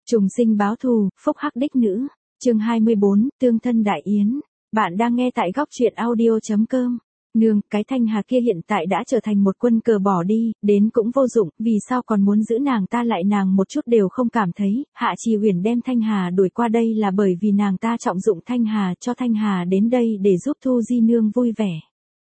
Trùng sinh báo thù, phúc hắc đích nữ. Chương 24, tương thân đại yến. Bạn đang nghe tại góc truyện audio.com. Nương, cái Thanh Hà kia hiện tại đã trở thành một quân cờ bỏ đi, đến cũng vô dụng, vì sao còn muốn giữ nàng ta lại, nàng một chút đều không cảm thấy. Hạ Trì Huyền đem Thanh Hà đuổi qua đây là bởi vì nàng ta trọng dụng Thanh Hà, cho Thanh Hà đến đây để giúp Thu Di Nương vui vẻ.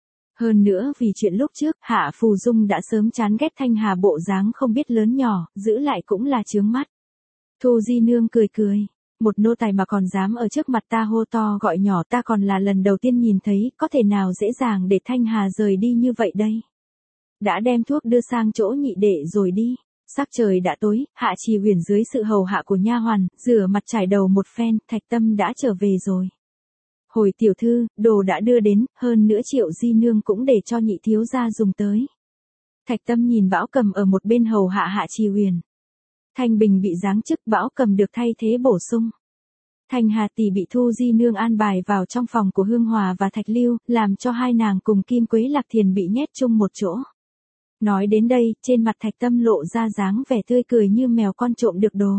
Hơn nữa vì chuyện lúc trước, Hạ Phù Dung đã sớm chán ghét Thanh Hà bộ dáng không biết lớn nhỏ, giữ lại cũng là chướng mắt. Thu Di Nương cười cười. Một nô tài mà còn dám ở trước mặt ta hô to gọi nhỏ, ta còn là lần đầu tiên nhìn thấy, có thể nào dễ dàng để Thanh Hà rời đi như vậy đây. Đã đem thuốc đưa sang chỗ nhị đệ rồi đi. Sắc trời đã tối, Hạ Trì Huyền dưới sự hầu hạ của nha hoàn, rửa mặt trải đầu một phen, Thạch Tâm đã trở về rồi. Hồi tiểu thư, đồ đã đưa đến, hơn nữa Triệu Di Nương cũng để cho nhị thiếu gia dùng tới. Thạch Tâm nhìn Bảo Cầm ở một bên hầu hạ Hạ Trì Huyền. Thanh Bình bị giáng chức, Bảo Cầm được thay thế bổ sung. Thanh Hà tỷ bị Thu Di Nương an bài vào trong phòng của Hương Hòa và Thạch Lưu, làm cho hai nàng cùng Kim Quế Lạc Thiền bị nhét chung một chỗ. Nói đến đây, trên mặt Thạch Tâm lộ ra dáng vẻ tươi cười như mèo con trộm được đồ.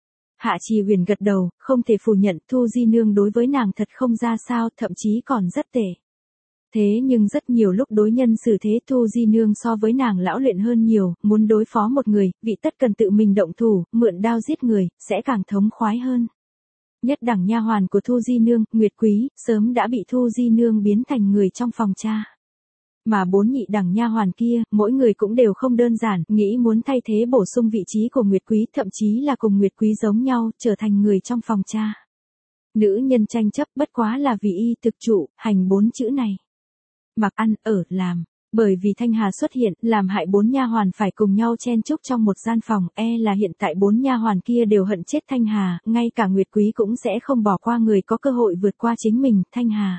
Hạ Trì Huyền gật đầu, không thể phủ nhận Thu Di Nương đối với nàng thật không ra sao, thậm chí còn rất tệ. Thế nhưng rất nhiều lúc đối nhân xử thế Thu Di Nương so với nàng lão luyện hơn nhiều, muốn đối phó một người, vị tất cần tự mình động thủ, mượn đao giết người, sẽ càng thống khoái hơn. Nhất đẳng nha hoàn của Thu Di Nương, Nguyệt Quý, sớm đã bị Thu Di Nương biến thành người trong phòng cha. Mà bốn nhị đẳng nha hoàn kia, mỗi người cũng đều không đơn giản, nghĩ muốn thay thế bổ sung vị trí của Nguyệt Quý, thậm chí là cùng Nguyệt Quý giống nhau, trở thành người trong phòng cha. Nữ nhân tranh chấp bất quá là vì y thực trụ, hành bốn chữ này. Mặc ăn, ở, làm. Bởi vì Thanh Hà xuất hiện, làm hại bốn nha hoàn phải cùng nhau chen chúc trong một gian phòng, là hiện tại bốn nha hoàn kia đều hận chết Thanh Hà, ngay cả Nguyệt Quý cũng sẽ không bỏ qua người có cơ hội vượt qua chính mình, Thanh Hà.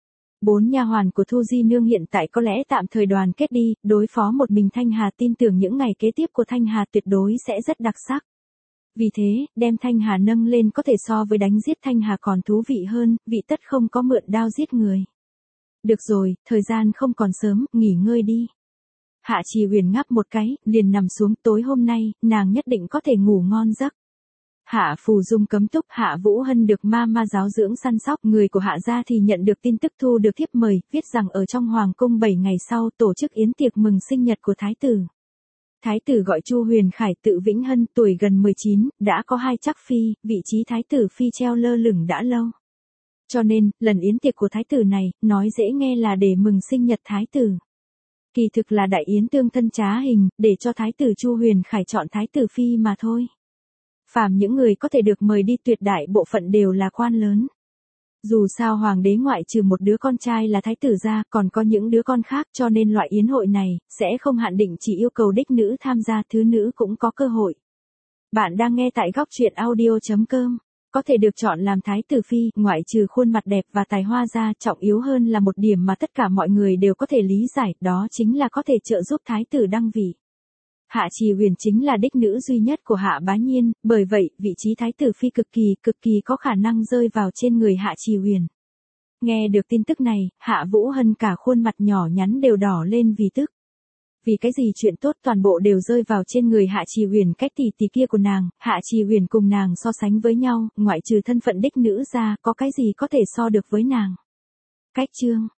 Bốn nha hoàn của Thu Di Nương hiện tại có lẽ tạm thời đoàn kết đi, đối phó một mình Thanh Hà, tin tưởng những ngày kế tiếp của Thanh Hà tuyệt đối sẽ rất đặc sắc. Vì thế, đem Thanh Hà nâng lên có thể so với đánh giết Thanh Hà còn thú vị hơn, vị tất không có mượn đao giết người. Được rồi, thời gian không còn sớm, nghỉ ngơi đi. Hạ Trì Huyền ngáp một cái, liền nằm xuống, tối hôm nay, nàng nhất định có thể ngủ ngon giấc. Hạ Phù Dung cấm túc, Hạ Vũ Hân được ma giáo dưỡng săn sóc, người của Hạ gia thì nhận được tin tức thu được thiếp mời, viết rằng ở trong hoàng cung 7 ngày sau tổ chức yến tiệc mừng sinh nhật của thái tử. Thái tử gọi Chu Huyền Khải, tự Vĩnh Hân, tuổi gần 19, đã có hai chắc phi, vị trí thái tử phi treo lơ lửng đã lâu. Cho nên, lần yến tiệc của thái tử này, nói dễ nghe là để mừng sinh nhật thái tử. Kỳ thực là đại yến tương thân trá hình, để cho thái tử Chu Huyền Khải chọn thái tử phi mà thôi. Phàm những người có thể được mời đi tuyệt đại bộ phận đều là quan lớn. Dù sao hoàng đế ngoại trừ một đứa con trai là thái tử ra, còn có những đứa con khác, cho nên loại yến hội này, sẽ không hạn định chỉ yêu cầu đích nữ tham gia, thứ nữ cũng có cơ hội. Bạn đang nghe tại góc truyện audio.com. Có thể được chọn làm thái tử phi, ngoại trừ khuôn mặt đẹp và tài hoa ra, trọng yếu hơn là một điểm mà tất cả mọi người đều có thể lý giải, đó chính là có thể trợ giúp thái tử đăng vị. Hạ Trì Huyền chính là đích nữ duy nhất của Hạ Bá Nhiên, bởi vậy, vị trí thái tử phi cực kỳ có khả năng rơi vào trên người Hạ Trì Huyền. Nghe được tin tức này, Hạ Vũ Hân cả khuôn mặt nhỏ nhắn đều đỏ lên vì tức. Vì cái gì chuyện tốt toàn bộ đều rơi vào trên người Hạ Trì Huyền, cách tỷ kia của nàng, Hạ Trì Huyền cùng nàng so sánh với nhau, ngoại trừ thân phận đích nữ ra, có cái gì có thể so được với nàng. Cách chương,